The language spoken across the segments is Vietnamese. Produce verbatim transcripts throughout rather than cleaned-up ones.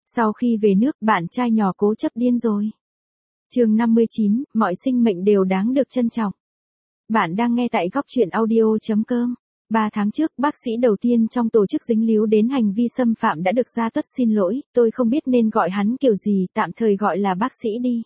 Sau khi về nước, bạn trai nhỏ cố chấp điên rồi. Chương năm mươi chín, mọi sinh mệnh đều đáng được trân trọng. Bạn đang nghe tại góc truyện audio chấm com. Ba tháng trước, bác sĩ đầu tiên trong tổ chức dính líu đến hành vi xâm phạm đã được ra tuất xin lỗi, tôi không biết nên gọi hắn kiểu gì, tạm thời gọi là bác sĩ đi.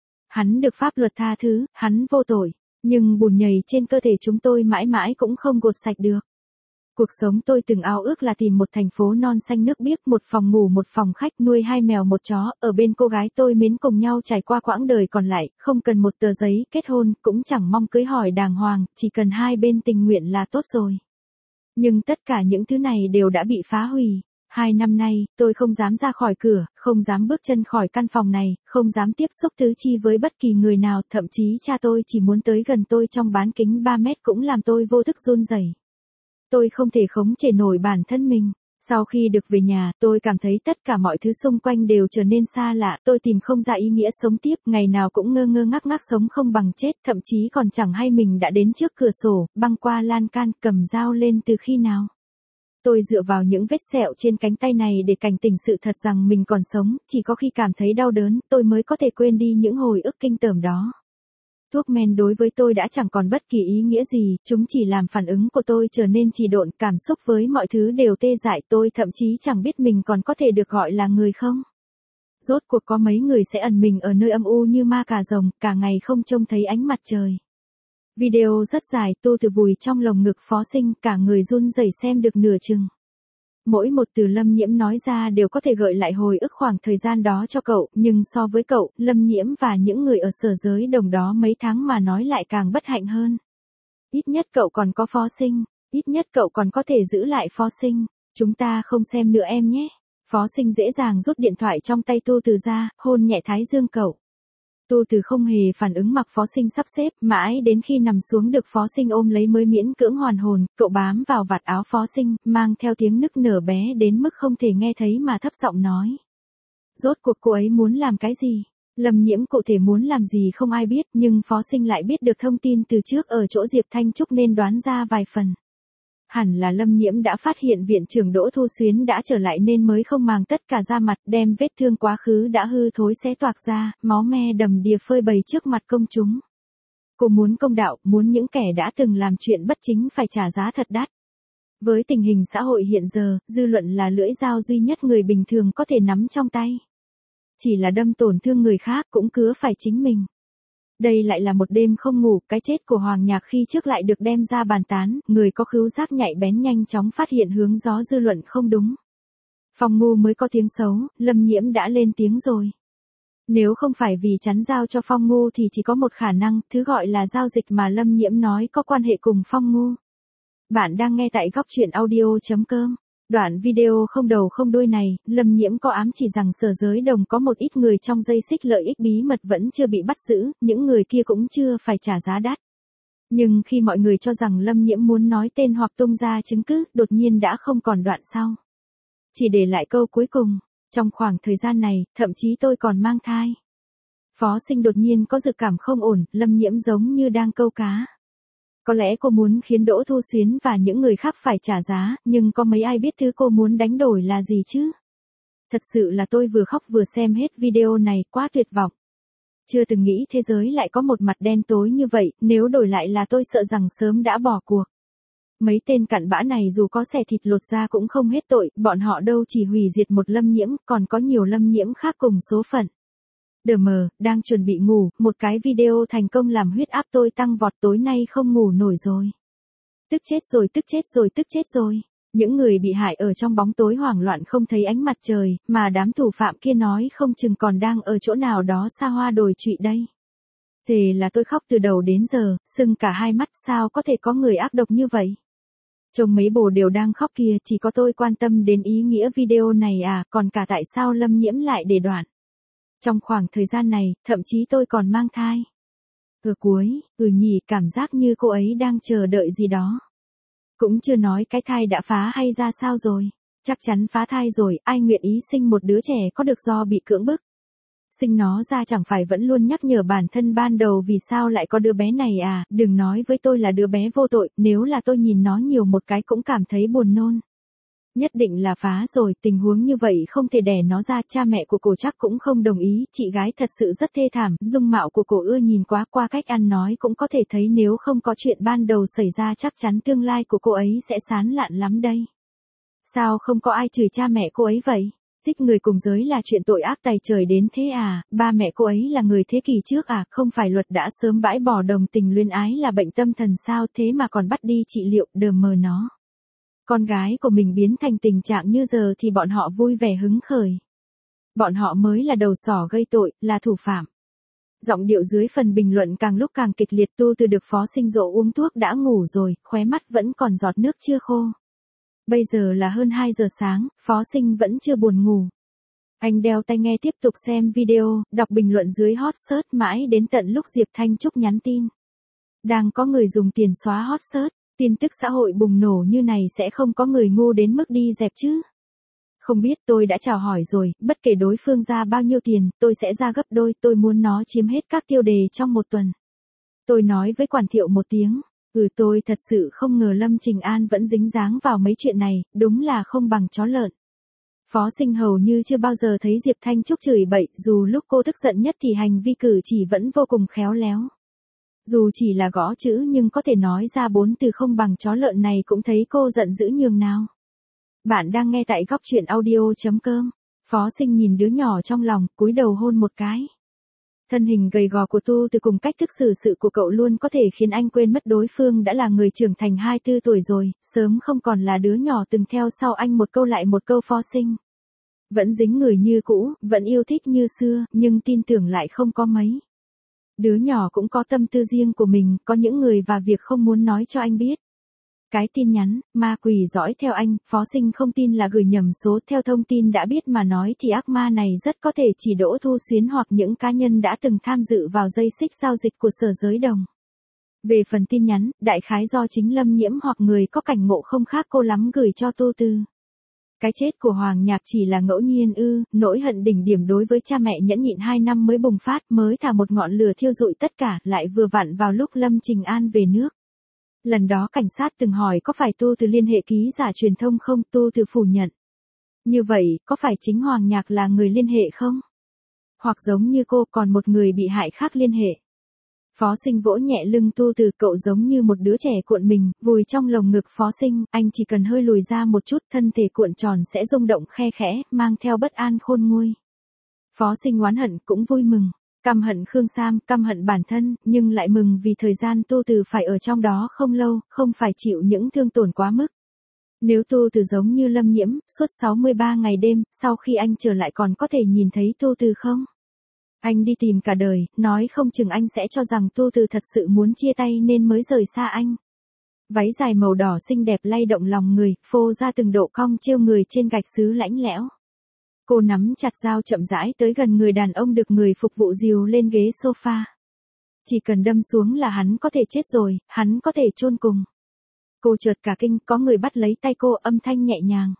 Hắn được pháp luật tha thứ, hắn vô tội, nhưng bùn nhầy trên cơ thể chúng tôi mãi mãi cũng không gột sạch được. Cuộc sống tôi từng ao ước là tìm một thành phố non xanh nước biếc, một phòng ngủ một phòng khách, nuôi hai mèo một chó, ở bên cô gái tôi mến cùng nhau trải qua quãng đời còn lại, không cần một tờ giấy kết hôn, cũng chẳng mong cưới hỏi đàng hoàng, chỉ cần hai bên tình nguyện là tốt rồi. Nhưng tất cả những thứ này đều đã bị phá hủy. Hai năm nay, tôi không dám ra khỏi cửa, không dám bước chân khỏi căn phòng này, không dám tiếp xúc tứ chi với bất kỳ người nào, thậm chí cha tôi chỉ muốn tới gần tôi trong bán kính ba mét cũng làm tôi vô thức run rẩy. Tôi không thể khống chế nổi bản thân mình. Sau khi được về nhà, tôi cảm thấy tất cả mọi thứ xung quanh đều trở nên xa lạ, tôi tìm không ra ý nghĩa sống tiếp, ngày nào cũng ngơ ngơ ngác ngác sống không bằng chết, thậm chí còn chẳng hay mình đã đến trước cửa sổ, băng qua lan can, cầm dao lên từ khi nào. Tôi dựa vào những vết sẹo trên cánh tay này để cảnh tỉnh sự thật rằng mình còn sống, chỉ có khi cảm thấy đau đớn, tôi mới có thể quên đi những hồi ức kinh tởm đó. Thuốc men đối với tôi đã chẳng còn bất kỳ ý nghĩa gì, chúng chỉ làm phản ứng của tôi trở nên trì độn, cảm xúc với mọi thứ đều tê dại, tôi thậm chí chẳng biết mình còn có thể được gọi là người không. Rốt cuộc có mấy người sẽ ẩn mình ở nơi âm u như ma cà rồng, cả ngày không trông thấy ánh mặt trời. Video rất dài, tu từ vùi trong lồng ngực Phó Sinh, cả người run rẩy xem được nửa chừng. Mỗi một từ Lâm Nhiễm nói ra đều có thể gợi lại hồi ức khoảng thời gian đó cho cậu, nhưng so với cậu, Lâm Nhiễm và những người ở sở giới đồng đó mấy tháng mà nói lại càng bất hạnh hơn. Ít nhất cậu còn có Phó Sinh, ít nhất cậu còn có thể giữ lại Phó Sinh, chúng ta không xem nữa em nhé. Phó Sinh dễ dàng rút điện thoại trong tay Tu Từ ra, hôn nhẹ thái dương cậu. Tu Từ không hề phản ứng mặc Phó Sinh sắp xếp, mãi đến khi nằm xuống được Phó Sinh ôm lấy mới miễn cưỡng hoàn hồn, cậu bám vào vạt áo Phó Sinh, mang theo tiếng nức nở bé đến mức không thể nghe thấy mà thấp giọng nói. Rốt cuộc cô ấy muốn làm cái gì? Lâm Nhiễm cụ thể muốn làm gì không ai biết, nhưng Phó Sinh lại biết được thông tin từ trước ở chỗ Diệp Thanh Trúc nên đoán ra vài phần. Hẳn là Lâm Nhiễm đã phát hiện viện trưởng Đỗ Thu Xuyến đã trở lại nên mới không màng tất cả ra mặt, đem vết thương quá khứ đã hư thối xé toạc ra, máu me đầm đìa phơi bày trước mặt công chúng. Cô muốn công đạo, muốn những kẻ đã từng làm chuyện bất chính phải trả giá thật đắt. Với tình hình xã hội hiện giờ, dư luận là lưỡi dao duy nhất người bình thường có thể nắm trong tay. Chỉ là đâm tổn thương người khác cũng cứa phải chính mình. Đây lại là một đêm không ngủ, cái chết của Hoàng Nhạc khi trước lại được đem ra bàn tán, người có khứu giác nhạy bén nhanh chóng phát hiện hướng gió dư luận không đúng. Phong Ngu mới có tiếng xấu, Lâm Nhiễm đã lên tiếng rồi. Nếu không phải vì chắn giao cho Phong Ngu thì chỉ có một khả năng, thứ gọi là giao dịch mà Lâm Nhiễm nói có quan hệ cùng Phong Ngu. Bạn đang nghe tại góc truyện audio chấm com. Đoạn video không đầu không đuôi này, Lâm Nhiễm có ám chỉ rằng sở giới đồng có một ít người trong dây xích lợi ích bí mật vẫn chưa bị bắt giữ, những người kia cũng chưa phải trả giá đắt. Nhưng khi mọi người cho rằng Lâm Nhiễm muốn nói tên hoặc tung ra chứng cứ, đột nhiên đã không còn đoạn sau. Chỉ để lại câu cuối cùng, trong khoảng thời gian này, thậm chí tôi còn mang thai. Phó Sinh đột nhiên có dự cảm không ổn, Lâm Nhiễm giống như đang câu cá. Có lẽ cô muốn khiến Đỗ Thu Xuyến và những người khác phải trả giá, nhưng có mấy ai biết thứ cô muốn đánh đổi là gì chứ? Thật sự là tôi vừa khóc vừa xem hết video này, quá tuyệt vọng. Chưa từng nghĩ thế giới lại có một mặt đen tối như vậy, nếu đổi lại là tôi sợ rằng sớm đã bỏ cuộc. Mấy tên cặn bã này dù có xẻ thịt lột da cũng không hết tội, bọn họ đâu chỉ hủy diệt một Lâm Nhiễm, còn có nhiều Lâm Nhiễm khác cùng số phận. Đờ mờ, đang chuẩn bị ngủ, một cái video thành công làm huyết áp tôi tăng vọt, tối nay không ngủ nổi rồi. Tức chết rồi, tức chết rồi, tức chết rồi. Những người bị hại ở trong bóng tối hoảng loạn không thấy ánh mặt trời, mà đám thủ phạm kia nói không chừng còn đang ở chỗ nào đó xa hoa đồi trụy đây. Thế là tôi khóc từ đầu đến giờ, sưng cả hai mắt, sao có thể có người ác độc như vậy. Trông mấy bồ đều đang khóc kìa, chỉ có tôi quan tâm đến ý nghĩa video này à, còn cả tại sao Lâm Nhiễm lại để đoạn. Trong khoảng thời gian này, thậm chí tôi còn mang thai. Ở cuối, ừ nhỉ, cảm giác như cô ấy đang chờ đợi gì đó. Cũng chưa nói cái thai đã phá hay ra sao rồi. Chắc chắn phá thai rồi, ai nguyện ý sinh một đứa trẻ có được do bị cưỡng bức. Sinh nó ra chẳng phải vẫn luôn nhắc nhở bản thân ban đầu vì sao lại có đứa bé này à, đừng nói với tôi là đứa bé vô tội, nếu là tôi nhìn nó nhiều một cái cũng cảm thấy buồn nôn. Nhất định là phá rồi, tình huống như vậy không thể đẻ nó ra, cha mẹ của cô chắc cũng không đồng ý, chị gái thật sự rất thê thảm, dung mạo của cô ưa nhìn quá, qua cách ăn nói cũng có thể thấy nếu không có chuyện ban đầu xảy ra chắc chắn tương lai của cô ấy sẽ sán lạn lắm đây. Sao không có ai chửi cha mẹ cô ấy vậy? Thích người cùng giới là chuyện tội ác tày trời đến thế à, ba mẹ cô ấy là người thế kỷ trước à, không phải luật đã sớm bãi bỏ đồng tình luyến ái là bệnh tâm thần sao, thế mà còn bắt đi trị liệu, đờ mờ nó. Con gái của mình biến thành tình trạng như giờ thì bọn họ vui vẻ hứng khởi. Bọn họ mới là đầu sỏ gây tội, là thủ phạm. Giọng điệu dưới phần bình luận càng lúc càng kịch liệt. Tu Từ được Phó Sinh dỗ uống thuốc đã ngủ rồi, khóe mắt vẫn còn giọt nước chưa khô. Bây giờ là hơn hai giờ sáng, Phó Sinh vẫn chưa buồn ngủ. Anh đeo tai nghe tiếp tục xem video, đọc bình luận dưới hot search mãi đến tận lúc Diệp Thanh Trúc nhắn tin. Đang có người dùng tiền xóa hot search. Tin tức xã hội bùng nổ như này sẽ không có người ngu đến mức đi dẹp chứ. Không biết, tôi đã chào hỏi rồi, bất kể đối phương ra bao nhiêu tiền, tôi sẽ ra gấp đôi, tôi muốn nó chiếm hết các tiêu đề trong một tuần. Tôi nói với quản thiệu một tiếng, ừ tôi thật sự không ngờ Lâm Trình An vẫn dính dáng vào mấy chuyện này, đúng là không bằng chó lợn. Phó Sinh hầu như chưa bao giờ thấy Diệp Thanh Trúc chửi bậy, dù lúc cô tức giận nhất thì hành vi cử chỉ vẫn vô cùng khéo léo. Dù chỉ là gõ chữ nhưng có thể nói ra bốn từ không bằng chó lợn này cũng thấy cô giận dữ nhường nào. Bạn đang nghe tại góc truyện audio.com. Phó Sinh nhìn đứa nhỏ trong lòng, cúi đầu hôn một cái. Thân hình gầy gò của Tu Từ cùng cách thức xử sự của cậu luôn có thể khiến anh quên mất đối phương đã là người trưởng thành hai mươi tư tuổi rồi, sớm không còn là đứa nhỏ từng theo sau anh một câu lại một câu. Phó Sinh vẫn dính người như cũ, vẫn yêu thích như xưa, nhưng tin tưởng lại không có mấy. Đứa nhỏ cũng có tâm tư riêng của mình, có những người và việc không muốn nói cho anh biết. Cái tin nhắn, ma quỷ dõi theo anh, Phó Sinh không tin là gửi nhầm số, theo thông tin đã biết mà nói thì ác ma này rất có thể chỉ Đỗ Thu Xuyến hoặc những cá nhân đã từng tham dự vào dây xích giao dịch của Sở Giới Đồng. Về phần tin nhắn, đại khái do chính Lâm Nhiễm hoặc người có cảnh ngộ không khác cô lắm gửi cho Tu Từ. Cái chết của Hoàng Nhạc chỉ là ngẫu nhiên ư, nỗi hận đỉnh điểm đối với cha mẹ nhẫn nhịn hai năm mới bùng phát, mới thả một ngọn lửa thiêu rụi tất cả, lại vừa vặn vào lúc Lâm Trình An về nước. Lần đó cảnh sát từng hỏi có phải Tu Từ liên hệ ký giả truyền thông không, Tu Từ phủ nhận. Như vậy, có phải chính Hoàng Nhạc là người liên hệ không? Hoặc giống như cô còn một người bị hại khác liên hệ? Phó Sinh vỗ nhẹ lưng Tu Từ, cậu giống như một đứa trẻ cuộn mình, vùi trong lồng ngực Phó Sinh, anh chỉ cần hơi lùi ra một chút, thân thể cuộn tròn sẽ rung động khe khẽ, mang theo bất an khôn nguôi. Phó Sinh oán hận cũng vui mừng, căm hận Khương Sam, căm hận bản thân, nhưng lại mừng vì thời gian Tu Từ phải ở trong đó không lâu, không phải chịu những thương tổn quá mức. Nếu Tu Từ giống như Lâm Nhiễm, suốt sáu mươi ba ngày đêm, sau khi anh trở lại còn có thể nhìn thấy Tu Từ không? Anh đi tìm cả đời, nói không chừng anh sẽ cho rằng Tu Từ thật sự muốn chia tay nên mới rời xa anh. Váy dài màu đỏ xinh đẹp lay động lòng người, phô ra từng độ cong trêu người trên gạch sứ lãnh lẽo. Cô nắm chặt dao chậm rãi tới gần người đàn ông được người phục vụ dìu lên ghế sofa. Chỉ cần đâm xuống là hắn có thể chết rồi, hắn có thể chôn cùng. Cô chợt cả kinh, có người bắt lấy tay cô, âm thanh nhẹ nhàng.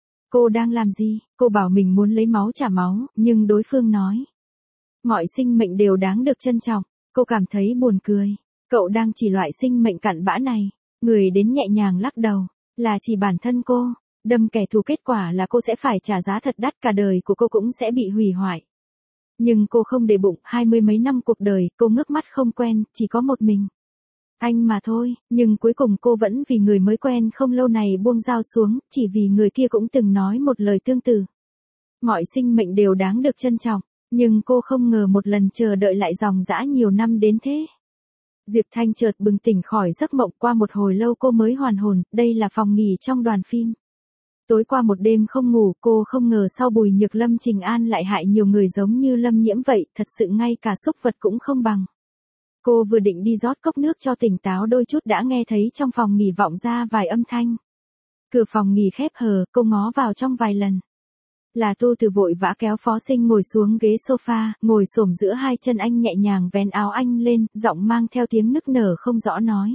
Cô đang làm gì? Cô bảo mình muốn lấy máu trả máu, nhưng đối phương nói. Mọi sinh mệnh đều đáng được trân trọng. Cô cảm thấy buồn cười. Cậu đang chỉ loại sinh mệnh cặn bã này. Người đến nhẹ nhàng lắc đầu. Là chỉ bản thân cô. Đâm kẻ thù kết quả là cô sẽ phải trả giá thật đắt, cả đời của cô cũng sẽ bị hủy hoại. Nhưng cô không để bụng, hai mươi mấy năm cuộc đời, cô ngước mắt không quen, chỉ có một mình. Anh mà thôi, nhưng cuối cùng cô vẫn vì người mới quen không lâu này buông dao xuống, chỉ vì người kia cũng từng nói một lời tương tự. Mọi sinh mệnh đều đáng được trân trọng, nhưng cô không ngờ một lần chờ đợi lại dòng dã nhiều năm đến thế. Diệp Thanh chợt bừng tỉnh khỏi giấc mộng, qua một hồi lâu cô mới hoàn hồn, đây là phòng nghỉ trong đoàn phim. Tối qua một đêm không ngủ, cô không ngờ sau Bùi Nhược Lâm Trình An lại hại nhiều người giống như Lâm Nhiễm vậy, thật sự ngay cả súc vật cũng không bằng. Cô vừa định đi rót cốc nước cho tỉnh táo đôi chút đã nghe thấy trong phòng nghỉ vọng ra vài âm thanh. Cửa phòng nghỉ khép hờ, cô ngó vào trong vài lần. Là Tu Từ vội vã kéo Phó Sinh ngồi xuống ghế sofa, ngồi xổm giữa hai chân anh nhẹ nhàng vén áo anh lên, giọng mang theo tiếng nức nở không rõ nói.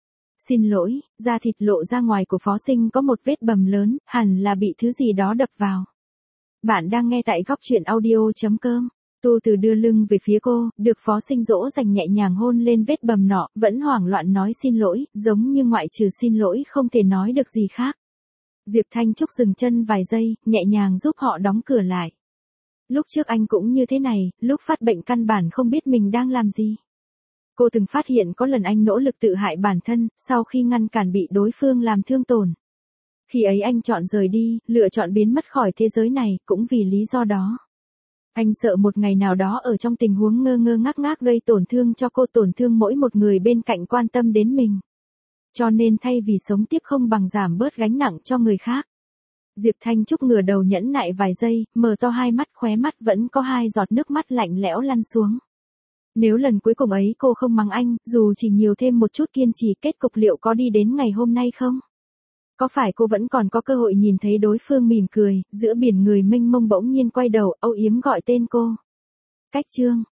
Xin lỗi, da thịt lộ ra ngoài của Phó Sinh có một vết bầm lớn, hẳn là bị thứ gì đó đập vào. Bạn đang nghe tại góc truyện audio.com. Tu Từ đưa lưng về phía cô, được Phó Sinh dỗ dành nhẹ nhàng hôn lên vết bầm nọ, vẫn hoảng loạn nói xin lỗi, giống như ngoại trừ xin lỗi không thể nói được gì khác. Diệp Thanh Trúc dừng chân vài giây, nhẹ nhàng giúp họ đóng cửa lại. Lúc trước anh cũng như thế này, lúc phát bệnh căn bản không biết mình đang làm gì. Cô từng phát hiện có lần anh nỗ lực tự hại bản thân, sau khi ngăn cản bị đối phương làm thương tổn. Khi ấy anh chọn rời đi, lựa chọn biến mất khỏi thế giới này, cũng vì lý do đó. Anh sợ một ngày nào đó ở trong tình huống ngơ ngơ ngác ngác gây tổn thương cho cô, tổn thương mỗi một người bên cạnh quan tâm đến mình. Cho nên thay vì sống tiếp không bằng giảm bớt gánh nặng cho người khác. Diệp Thanh Trúc ngửa đầu nhẫn nại vài giây, mở to hai mắt, khóe mắt vẫn có hai giọt nước mắt lạnh lẽo lăn xuống. Nếu lần cuối cùng ấy cô không mắng anh, dù chỉ nhiều thêm một chút kiên trì, kết cục liệu có đi đến ngày hôm nay không? Có phải cô vẫn còn có cơ hội nhìn thấy đối phương mỉm cười, giữa biển người mênh mông bỗng nhiên quay đầu, âu yếm gọi tên cô? Cách chương